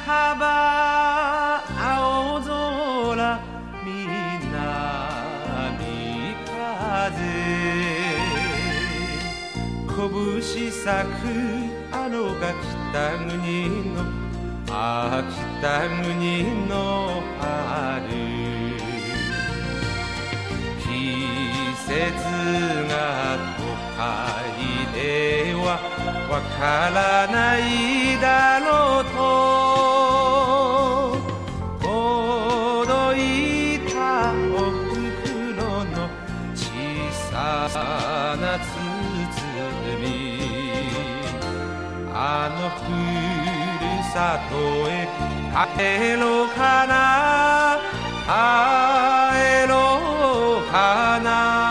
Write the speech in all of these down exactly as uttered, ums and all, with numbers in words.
幅青空南風拳咲くあのが北国のああ北国の春季節が都会ではわからないだろうと届いたお袋の小さな包みあのふるさとへ帰ろうかな帰ろうかな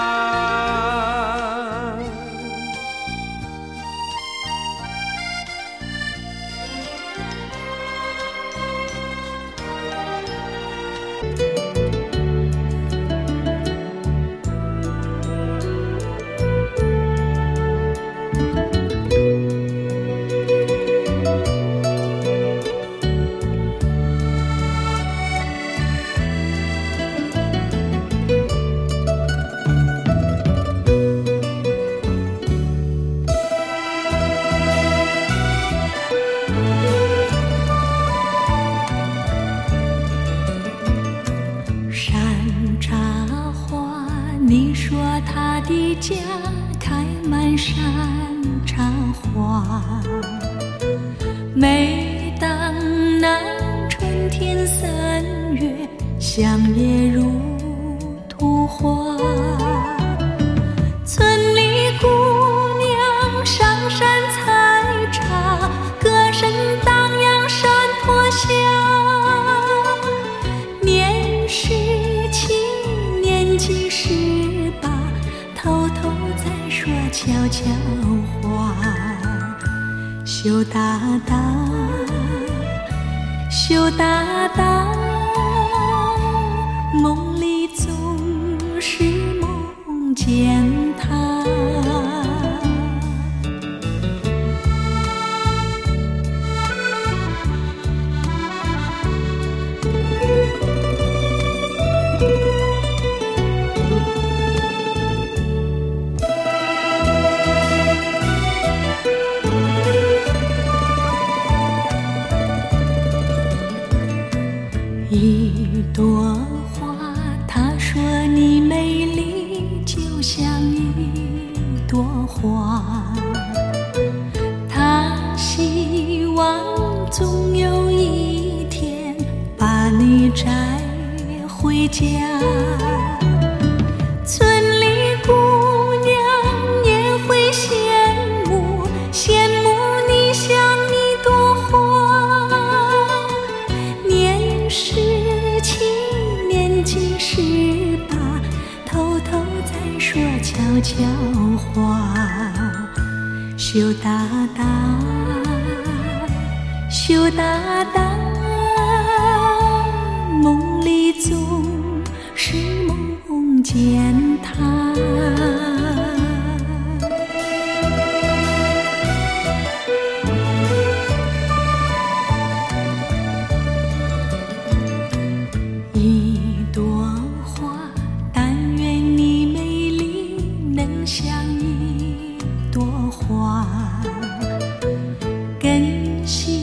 家开满山茶花，每当那春天三月，香叶如图画。村里姑娘上山采茶，歌声荡漾山坡下。年十七，年纪十八，偷偷在说悄悄话。羞答答，羞答答，梦里总是梦见他。一朵花，他说你美丽就像一朵花，他希望总有一天把你摘回家。村里姑娘也会羡慕，羡慕你像一朵花。年十七，年纪十八，偷偷在说悄悄话。羞答答，羞答答，梦里总是梦见他。一朵花，但愿你美丽能像一朵花，更希